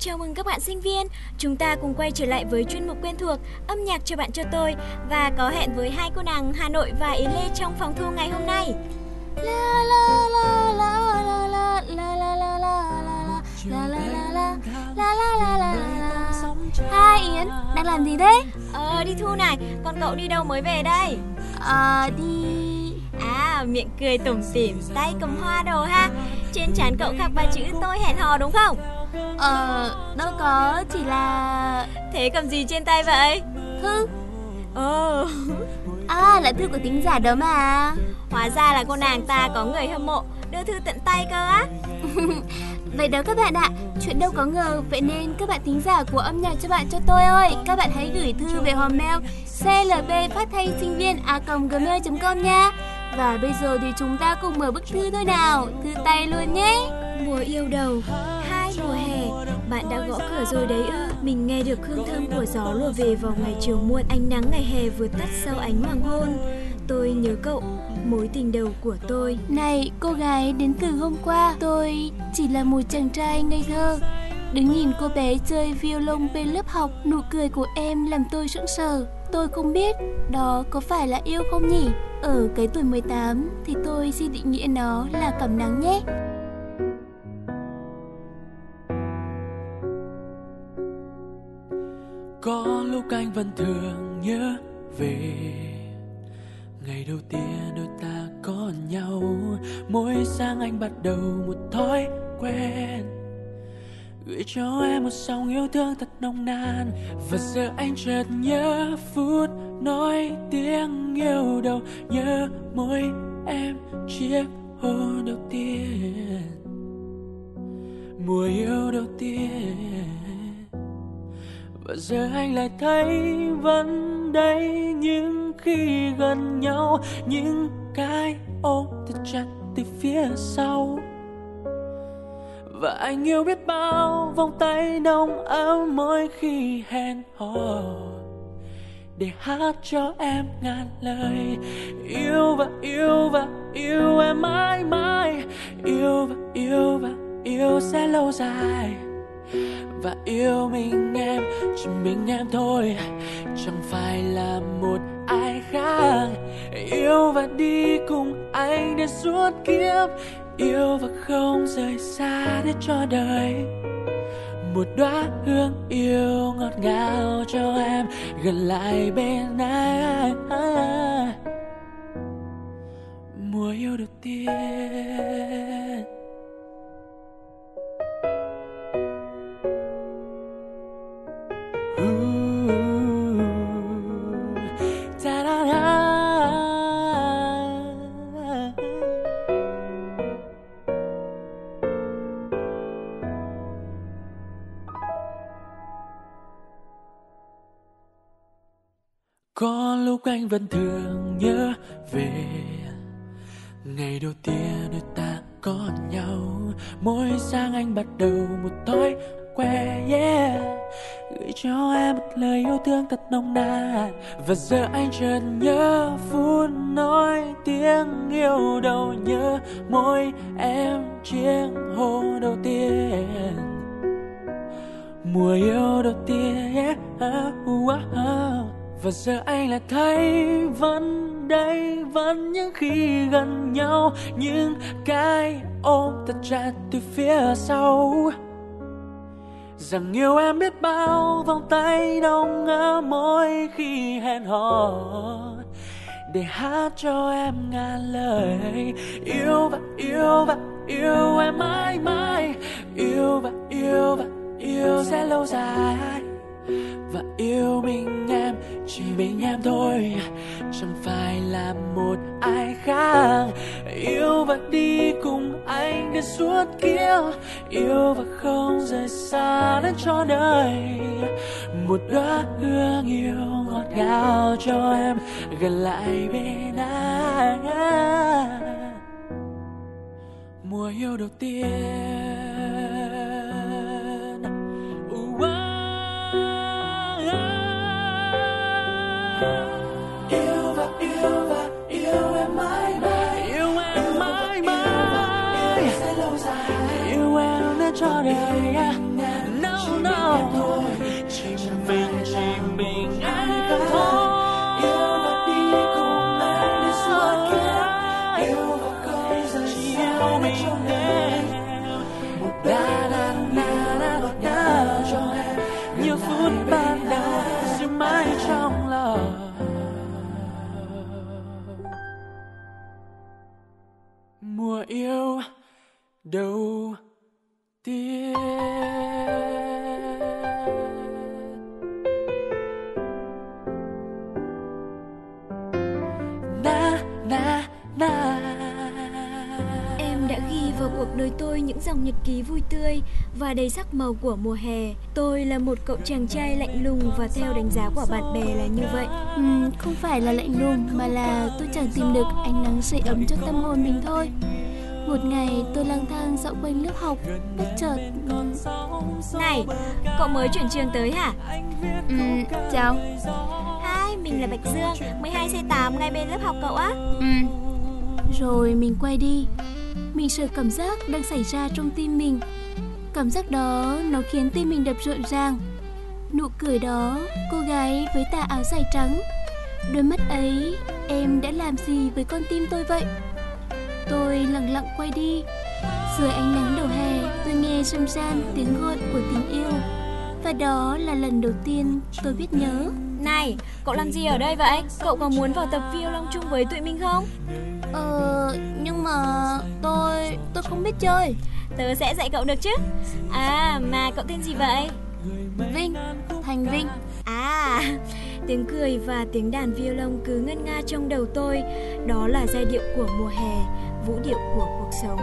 Chào mừng các bạn sinh viên. Chúng ta cùng quay trở lại với chuyên mục quen thuộc âm nhạc cho bạn cho tôi và có hẹn với hai cô nàng Hà Nội và Yến Lê trong phòng thu ngày hôm nay. La la la la la la la la la la la la la la la la. Hai Yến, đang làm gì đấy? Đi thu này, còn cậu đi đâu mới về đây? Miệng cười tủm tỉm, tay cầm hoa đồ ha. Trên trán cậu khắc ba chữ tôi hẹn hò đúng không? Đâu có, chỉ là... Thế cầm gì trên tay vậy? Thư. Là thư của thính giả đó mà. Hóa ra là cô nàng ta có người hâm mộ, đưa thư tận tay cơ á. Vậy đó các bạn ạ, chuyện đâu có ngờ. Vậy nên các bạn thính giả của âm nhạc cho bạn cho tôi ơi, các bạn hãy gửi thư về hòm mail clbphátthaysinhvien@gmail.com nha. Và bây giờ thì chúng ta cùng mở bức thư thôi nào, thư tay luôn nhé. Mùa yêu đầu, hai mùa hè, bạn đã gõ cửa rồi đấy ư? Mình nghe được hương thơm của gió lùa về vào ngày chiều muộn, ánh nắng ngày hè vừa tắt sau ánh hoàng hôn. Tôi nhớ cậu, mối tình đầu của tôi. Này, cô gái đến từ hôm qua, tôi chỉ là một chàng trai ngây thơ. Đứng nhìn cô bé chơi violon bên lớp học, nụ cười của em làm tôi sững sờ. Tôi không biết đó có phải là yêu không nhỉ? Ở cái tuổi 18 thì tôi xin định nghĩa nó là cảm nắng nhé. Có lúc anh vẫn thường nhớ về ngày đầu tiên đôi ta có nhau. Mỗi sáng anh bắt đầu một thói quen, gửi cho em một dòng yêu thương thật nồng nàn. Và giờ anh chợt nhớ phút nói tiếng yêu đầu, nhớ môi em chiếc hôn đầu tiên, mùa yêu đầu tiên. Và giờ anh lại thấy vẫn đây, nhưng khi gần nhau những cái ôm thật chặt từ phía sau. Và anh yêu biết bao vòng tay nồng ấm mỗi khi hẹn hò, để hát cho em ngàn lời. Yêu và yêu và yêu em mãi mãi, yêu và yêu và yêu sẽ lâu dài. Và yêu mình em, chỉ mình em thôi, chẳng phải là một ai khác. Yêu và đi cùng anh đến suốt kiếp, yêu và không rời xa để cho đời. Một đóa hương yêu ngọt ngào cho em gần lại bên anh. Mùa yêu đầu tiên. Có lúc anh vẫn thường nhớ về ngày đầu tiên đôi ta có nhau. Mỗi sáng anh bắt đầu một thói quen, gửi cho em một lời yêu thương thật nồng nàn. Và giờ anh chợt nhớ phút nói tiếng yêu đầu, nhớ môi em chiếc hôn đầu tiên, mùa yêu đầu tiên. Và giờ anh lại thấy vẫn đây, vẫn những khi gần nhau những cái ôm thật chặt từ phía sau. Rằng yêu em biết bao vòng tay nồng ấm mỗi khi hẹn hò, để hát cho em ngàn lời. Yêu và yêu và yêu em mãi mãi, yêu và yêu và yêu sẽ lâu dài. Và yêu mình em, chỉ mình em thôi, chẳng phải là một ai khác. Yêu và đi cùng anh đến suốt kiếp, yêu và không rời xa đến cho đời. Một đóa hương yêu ngọt ngào cho em gần lại bên anh. Mùa yêu đầu tiên. Yêu và yêu và yêu em mãi mãi, yêu em mãi mãi, yêu sẽ lâu dài, yêu em đến cho đời. No yêu đầu tiên. Em đã ghi vào cuộc đời tôi những dòng nhật ký vui tươi và đầy sắc màu của mùa hè. Tôi là một cậu chàng trai lạnh lùng và theo đánh giá của bạn bè là như vậy. Không phải là lạnh lùng mà là tôi chẳng tìm được ánh nắng sưởi ấm cho tâm hồn mình thôi. Một ngày tôi lang thang dạo quanh lớp học, bất chợt... Này, cậu mới chuyển trường tới hả? Chào. Hi, mình là Bạch Dương, 12C8 ngay bên lớp học cậu á. Rồi mình quay đi. Mình sợ cảm giác đang xảy ra trong tim mình. Cảm giác đó nó khiến tim mình đập rộn ràng. Nụ cười đó, cô gái với tà áo dài trắng, đôi mắt ấy, em đã làm gì với con tim tôi vậy? Tôi lặng lặng quay đi. Dưới ánh nắng đầu hè, tôi nghe râm ran tiếng gọi của tình yêu. Và đó là lần đầu tiên tôi biết nhớ. Này, cậu làm gì ở đây vậy? Cậu có muốn vào tập violon chung với tụi mình không? Nhưng mà tôi không biết chơi. Tớ sẽ dạy cậu được chứ. À, mà cậu tên gì vậy? Vinh, Thành Vinh. À, tiếng cười và tiếng đàn violon cứ ngân nga trong đầu tôi. Đó là giai điệu của mùa hè, vũ điệu của cuộc sống.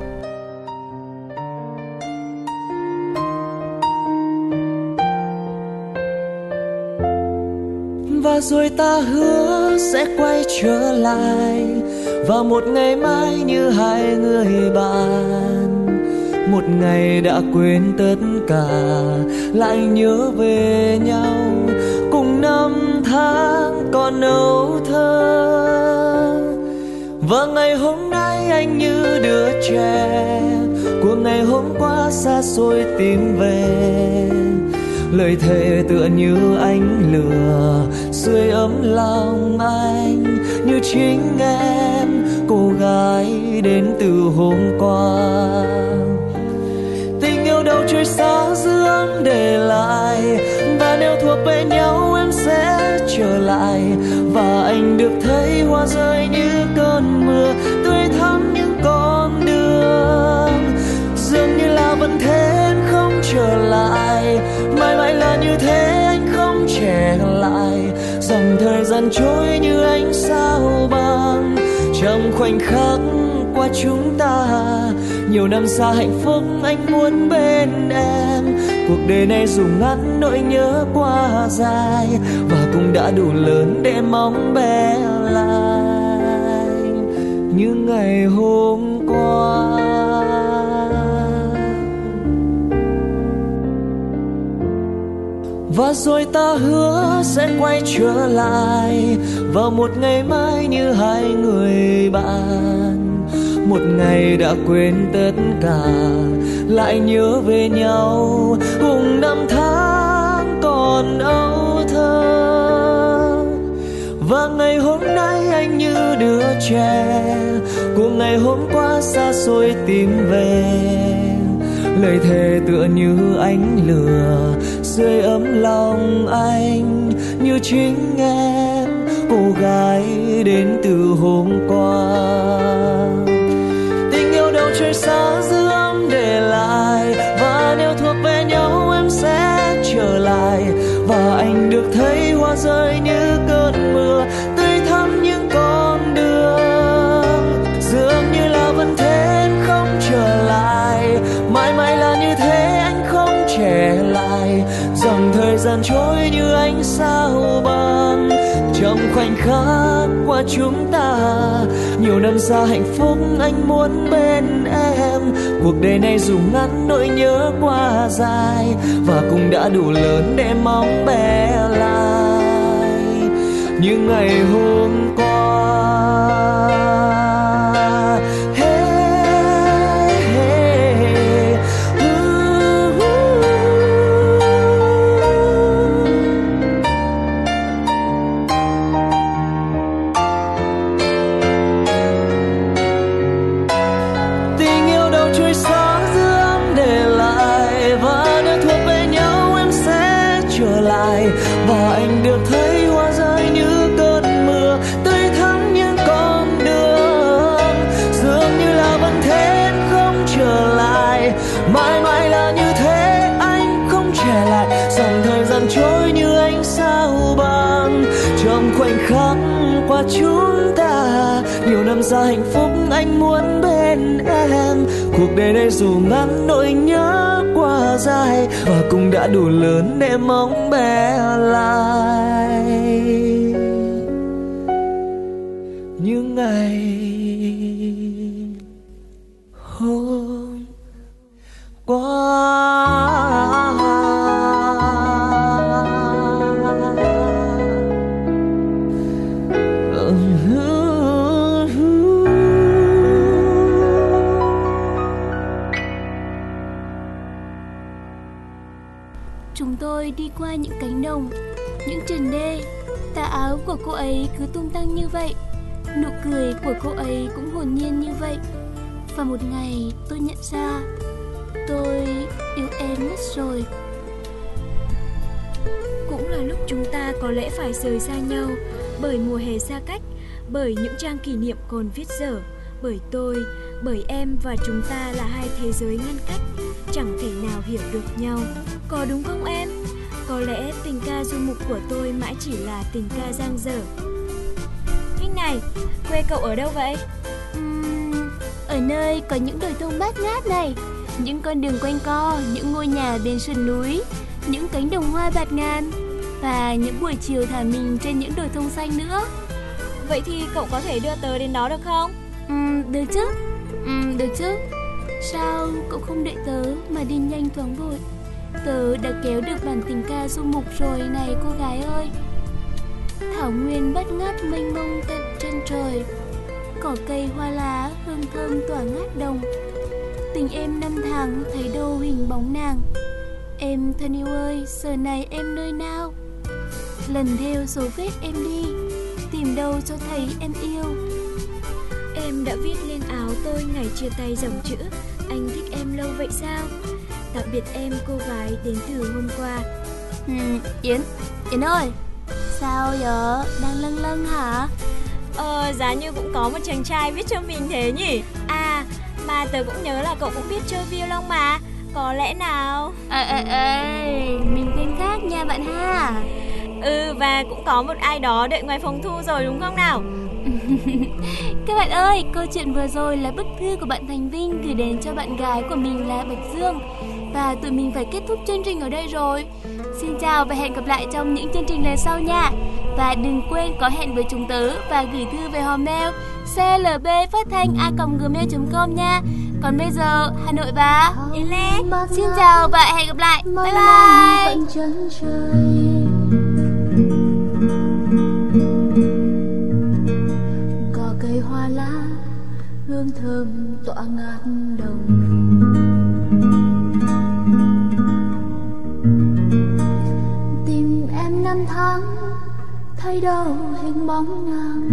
Và rồi ta hứa sẽ quay trở lại vào một ngày mai như hai người bạn. Một ngày đã quên tất cả, lại nhớ về nhau, cùng năm tháng còn âu thơ. Và ngày hôm nay anh như đứa trẻ của ngày hôm qua xa xôi tìm về. Lời thề tựa như ánh lửa sưởi ấm lòng anh, như chính em, cô gái đến từ hôm qua. Tình yêu đâu trời xa dương để lại, và nếu thuộc về nhau em sẽ trở lại. Và anh được thấy hoa rơi như cơn mưa, tươi thắm những con đường. Dường như là vẫn thế em không trở lại, mãi mãi là như thế anh không trẻ lại. Dòng thời gian trôi như ánh sao băng, trong khoảnh khắc qua chúng ta. Nhiều năm xa hạnh phúc anh muốn bên em. Cuộc đời này dù ngắn nỗi nhớ quá dài, và cũng đã đủ lớn để mong bé lại như ngày hôm qua. Và rồi ta hứa sẽ quay trở lại vào một ngày mai như hai người bạn. Một ngày đã quên tất cả, lại nhớ về nhau, cùng năm tháng còn âu thơ. Và ngày hôm nay anh như đứa trẻ của ngày hôm qua xa xôi tìm về. Lời thề tựa như ánh lửa sưởi ấm lòng anh, như chính em, cô gái đến từ hôm qua. Tình yêu đâu trời xa dương để lại, và nếu thuộc về nhau em sẽ trở lại. Và anh được thấy hoa rơi như cơn mưa, tươi thắm những con đường. Dường như là vẫn thế em không trở lại, mãi mãi là như thế anh không trẻ lại. Dòng thời gian trôi như ánh sao băng, trong khoảnh khắc qua chúng ta. Nhiều năm xa hạnh phúc anh muốn bên em. Cuộc đời này dù ngắn nỗi nhớ quá dài, và cũng đã đủ lớn để mong bé lại như ngày hôm qua. Và anh được thấy hoa rơi như cơn mưa, tươi trôi như ánh sao băng. Trong khoảnh khắc qua chúng ta, nhiều năm xa hạnh phúc anh muốn bên em. Cuộc đời này dù ngắn nỗi nhớ qua dài, và cũng đã đủ lớn để mong bé lại những ngày hôm qua. Chúng tôi đi qua những cánh đồng, những trần đê. Tà áo của cô ấy cứ tung tăng như vậy, nụ cười của cô ấy cũng hồn nhiên như vậy. Và một ngày tôi nhận ra tôi yêu em mất rồi. Cũng là lúc chúng ta có lẽ phải rời xa nhau, bởi mùa hè xa cách, bởi những trang kỷ niệm còn viết dở, bởi tôi, bởi em và chúng ta là hai thế giới ngăn cách, chẳng thể nào hiểu được nhau. Có đúng không em? Có lẽ tình ca du mục của tôi mãi chỉ là tình ca dang dở. Anh này, quê cậu ở đâu vậy? Ở nơi có những đồi thông bát ngát này, những con đường quanh co, những ngôi nhà bên sườn núi, những cánh đồng hoa bạt ngàn, và những buổi chiều thả mình trên những đồi thông xanh nữa. Vậy thì cậu có thể đưa tớ đến đó được không? Được chứ. Được chứ. Sao cậu không đợi tớ mà đi nhanh thoáng vội? Tớ đã kéo được bản tình ca du mục rồi này cô gái ơi. Thảo nguyên bát ngát mênh mông tận chân trời, cỏ cây hoa lá hương thơm tỏa ngát đồng. Tình em năm tháng thấy đâu hình bóng nàng. Em thân yêu ơi, giờ này em nơi nào? Lần theo dấu vết em đi, tìm đâu cho thấy em yêu. Em đã viết lên áo tôi ngày chia tay dòng chữ anh thích em lâu vậy sao? Tạm biệt em cô gái đến từ hôm qua. Yến ơi, sao giờ? Đang lâng lâng hả? Giá như cũng có một chàng trai viết cho mình thế nhỉ? À, mà tớ cũng nhớ là cậu cũng biết chơi violon mà. Có lẽ nào? Mình tên khác nha bạn ha. Và cũng có một ai đó đợi ngoài phòng thu rồi đúng không nào? Các bạn ơi, câu chuyện vừa rồi là bức thư của bạn Thành Vinh gửi đến cho bạn gái của mình là Bạch Dương. Và tụi mình phải kết thúc chương trình ở đây rồi. Xin chào và hẹn gặp lại trong những chương trình lần sau nha. Và đừng quên có hẹn với chúng tớ và gửi thư về hòm mail clbphátthanh@gmail.com nha. Còn bây giờ, Hà Nội và Yến Lê xin chào và hẹn gặp lại. Bye bye. Cỏ cây hoa lá hương thơm tỏa ngát đồng. Tìm em năm tháng thấy đâu hình bóng nàng.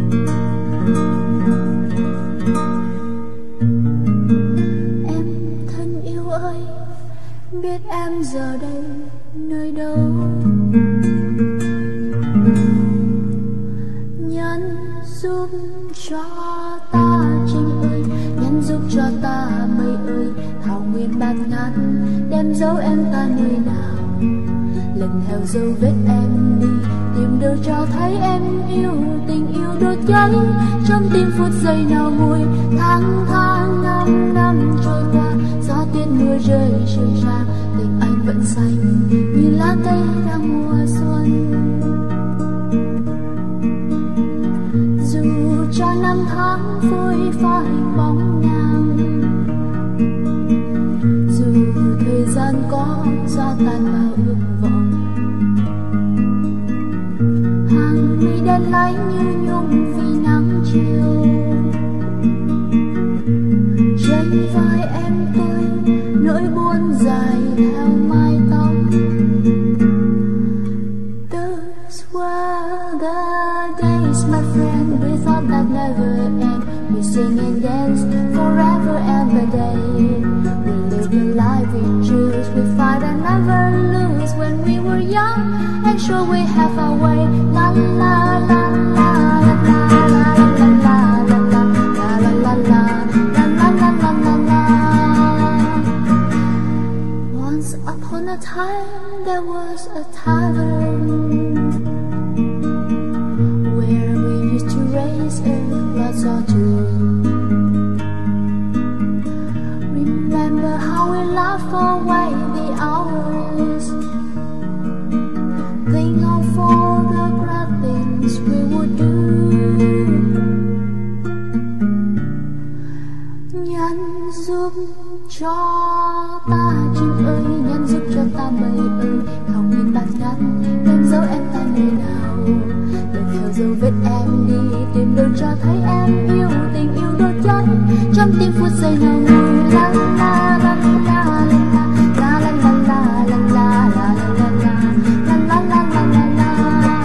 Em thân yêu ơi, biết em giờ đây nơi đâu. Nhân giúp cho ta Trinh ơi, nhân giúp cho ta mây ơi, thảo nguyên bạt ngát đem dấu em ta nơi nào. Lần theo dấu vết em đi, tìm đâu cho thấy em yêu. Tình yêu đốt cháy trong tim phút giây nào nguôi. Tháng tháng năm năm trôi qua, gió tuyết mưa rơi rơi ra, tình anh vẫn xanh như lá cây đang mùa xuân. Dù cho năm tháng phôi pha hình bóng nàng, dù thời gian có xóa tan bao ước vọng. Hàng mi đen láy như nhung vì nắng chiều. Trên vai em tôi nỗi buồn dài theo mái tóc. Those were the days, my friend, we thought that never end. We sing and dance forever and a day. We live the life we choose, we fight and never lose. When we were young and sure we have our way. La la la la la la la la la la la la la la. Once upon a a time there was a tavern where we used to raise a glass or two. Remember how we laughed away the hours, think of all the great things we would do. Nhân giúp cho ta chim ơi, nhân giúp cho ta mây ơi, không nhìn bạt ngát đem dấu em ta nơi nào. Lần theo dấu vết em đi tìm đâu cho thấy em yêu, tình yêu đốt cháy trong tim phút giây nào ngồi. La la la la la la la la la la la la la la la la la la la la.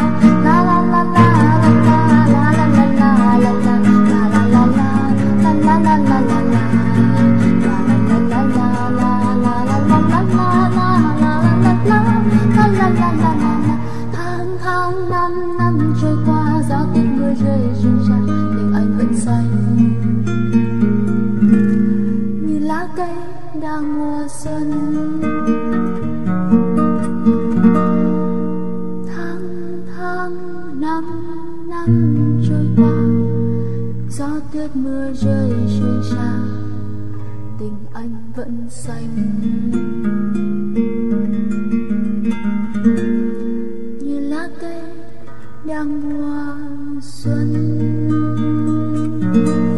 Tháng năm trôi qua, gió tuyết mưa rơi rưng rạc, tình anh vẫn xanh như lá cây đang mùa xuân. Tháng năm trôi qua, gió tuyết mưa rơi rưng rạc, tình anh vẫn xanh như lá cây đang mùa xuân.